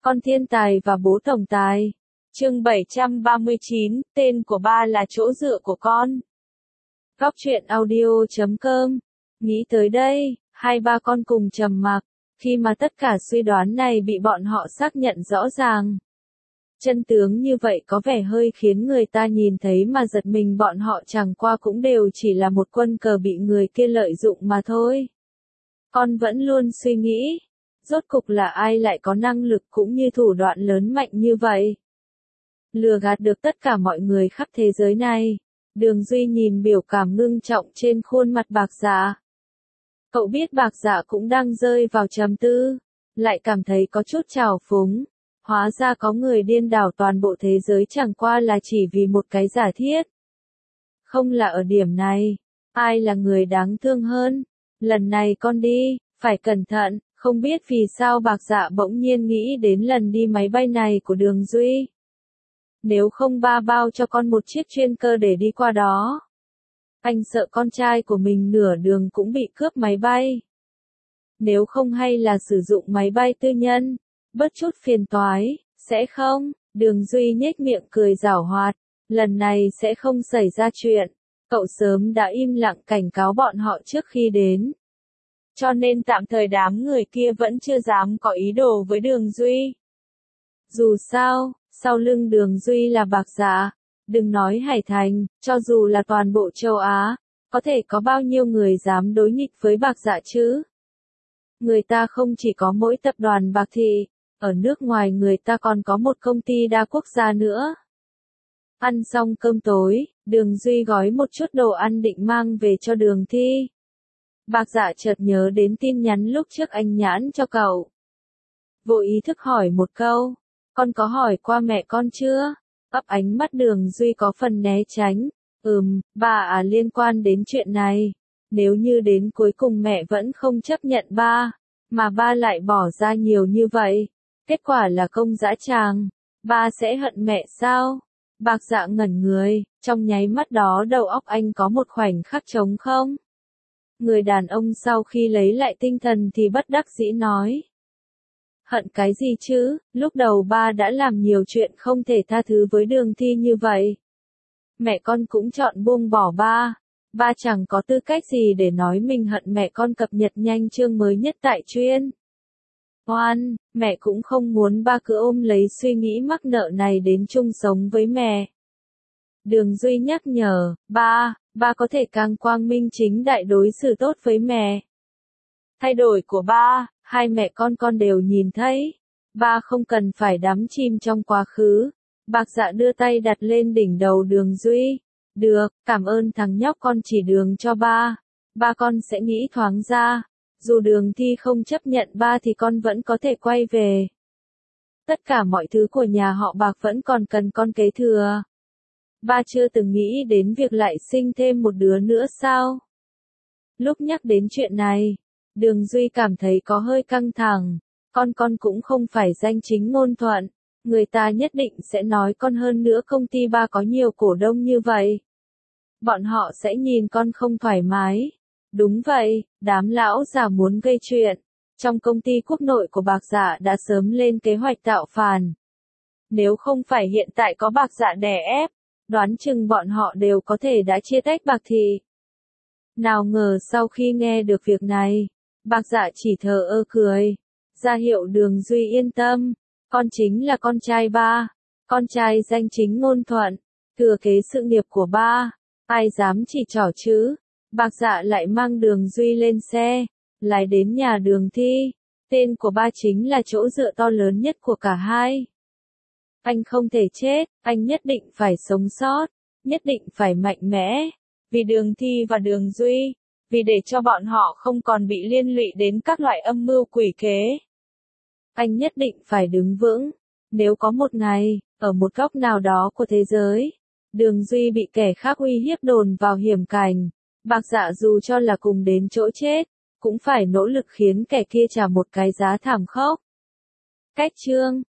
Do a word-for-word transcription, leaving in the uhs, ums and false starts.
Con thiên tài và bố tổng tài. Chương bảy trăm ba mươi chín, tên của ba là chỗ dựa của con. Góc truyện audio chấm com. Nghĩ tới đây, hai ba con cùng trầm mặc, khi mà tất cả suy đoán này bị bọn họ xác nhận rõ ràng. Chân tướng như vậy có vẻ hơi khiến người ta nhìn thấy mà giật mình, bọn họ chẳng qua cũng đều chỉ là một quân cờ bị người kia lợi dụng mà thôi. Con vẫn luôn suy nghĩ, rốt cục là ai lại có năng lực cũng như thủ đoạn lớn mạnh như vậy? Lừa gạt được tất cả mọi người khắp thế giới này. Đường Duy nhìn biểu cảm ngưng trọng trên khuôn mặt Bạc Dạ. Cậu biết Bạc Dạ cũng đang rơi vào trầm tư, lại cảm thấy có chút trào phúng. Hóa ra có người điên đảo toàn bộ thế giới chẳng qua là chỉ vì một cái giả thiết. Không là ở điểm này, ai là người đáng thương hơn? Lần này con đi, phải cẩn thận, không biết vì sao Bạc Dạ bỗng nhiên nghĩ đến lần đi máy bay này của Đường Duy. Nếu không ba bao cho con một chiếc chuyên cơ để đi qua đó. Anh sợ con trai của mình nửa đường cũng bị cướp máy bay. Nếu không hay là sử dụng máy bay tư nhân, bớt chút phiền toái, sẽ không? Đường Duy nhếch miệng cười giảo hoạt, lần này sẽ không xảy ra chuyện. Cậu sớm đã im lặng cảnh cáo bọn họ trước khi đến. Cho nên tạm thời đám người kia vẫn chưa dám có ý đồ với Đường Duy. Dù sao, sau lưng Đường Duy là Bạc Dạ, đừng nói Hải Thành, cho dù là toàn bộ châu Á, có thể có bao nhiêu người dám đối nghịch với Bạc Dạ chứ? Người ta không chỉ có mỗi tập đoàn Bạc Thị, ở nước ngoài người ta còn có một công ty đa quốc gia nữa. Ăn xong cơm tối, Đường Duy gói một chút đồ ăn định mang về cho Đường Thi. Bạc Dạ chợt nhớ đến tin nhắn lúc trước anh nhãn cho cậu. Vô ý thức hỏi một câu, con có hỏi qua mẹ con chưa? Ấp ánh mắt Đường Duy có phần né tránh. Ừm, bà à, liên quan đến chuyện này. Nếu như đến cuối cùng mẹ vẫn không chấp nhận ba, mà ba lại bỏ ra nhiều như vậy, kết quả là công dã tràng, ba sẽ hận mẹ sao? Bạc Dạ ngẩn người, trong nháy mắt đó đầu óc anh có một khoảnh khắc trống không. Người đàn ông sau khi lấy lại tinh thần thì bất đắc dĩ nói. Hận cái gì chứ, lúc đầu ba đã làm nhiều chuyện không thể tha thứ với Đường Thi như vậy. Mẹ con cũng chọn buông bỏ ba. Ba chẳng có tư cách gì để nói mình hận mẹ con. Cập nhật nhanh chương mới nhất tại chuyên. Oan, mẹ cũng không muốn ba cứ ôm lấy suy nghĩ mắc nợ này đến chung sống với mẹ. Đường Duy nhắc nhở, ba, ba có thể càng quang minh chính đại đối xử tốt với mẹ. Thay đổi của ba, hai mẹ con con đều nhìn thấy. Ba không cần phải đắm chìm trong quá khứ. Bạc Dạ đưa tay đặt lên đỉnh đầu Đường Duy. Được, cảm ơn thằng nhóc, con chỉ đường cho ba. Ba con sẽ nghĩ thoáng ra. Dù Đường Thi không chấp nhận ba thì con vẫn có thể quay về. Tất cả mọi thứ của nhà họ Bạc vẫn còn cần con kế thừa. Ba chưa từng nghĩ đến việc lại sinh thêm một đứa nữa sao? Lúc nhắc đến chuyện này, Đường Duy cảm thấy có hơi căng thẳng. Con con cũng không phải danh chính ngôn thuận. Người ta nhất định sẽ nói con, hơn nữa công ty ba có nhiều cổ đông như vậy. Bọn họ sẽ nhìn con không thoải mái. Đúng vậy, đám lão già muốn gây chuyện. Trong công ty quốc nội của Bạc Dạ đã sớm lên kế hoạch tạo phản. Nếu không phải hiện tại có Bạc Dạ đè ép, đoán chừng bọn họ đều có thể đã chia tách Bạc Thị. Nào ngờ sau khi nghe được việc này, Bạc Dạ chỉ thờ ơ cười, ra hiệu Đường Duy yên tâm, con chính là con trai ba, con trai danh chính ngôn thuận, thừa kế sự nghiệp của ba, ai dám chỉ trỏ chứ? Bạc Dạ lại mang Đường Duy lên xe, lái đến nhà Đường Thi. Tên của ba chính là chỗ dựa to lớn nhất của cả hai. Anh không thể chết, anh nhất định phải sống sót, nhất định phải mạnh mẽ, vì Đường Thi và Đường Duy, vì để cho bọn họ không còn bị liên lụy đến các loại âm mưu quỷ kế. Anh nhất định phải đứng vững. Nếu có một ngày, ở một góc nào đó của thế giới, Đường Duy bị kẻ khác uy hiếp đồn vào hiểm cảnh, Bạc Dạ dù cho là cùng đến chỗ chết, cũng phải nỗ lực khiến kẻ kia trả một cái giá thảm khốc. Cách chương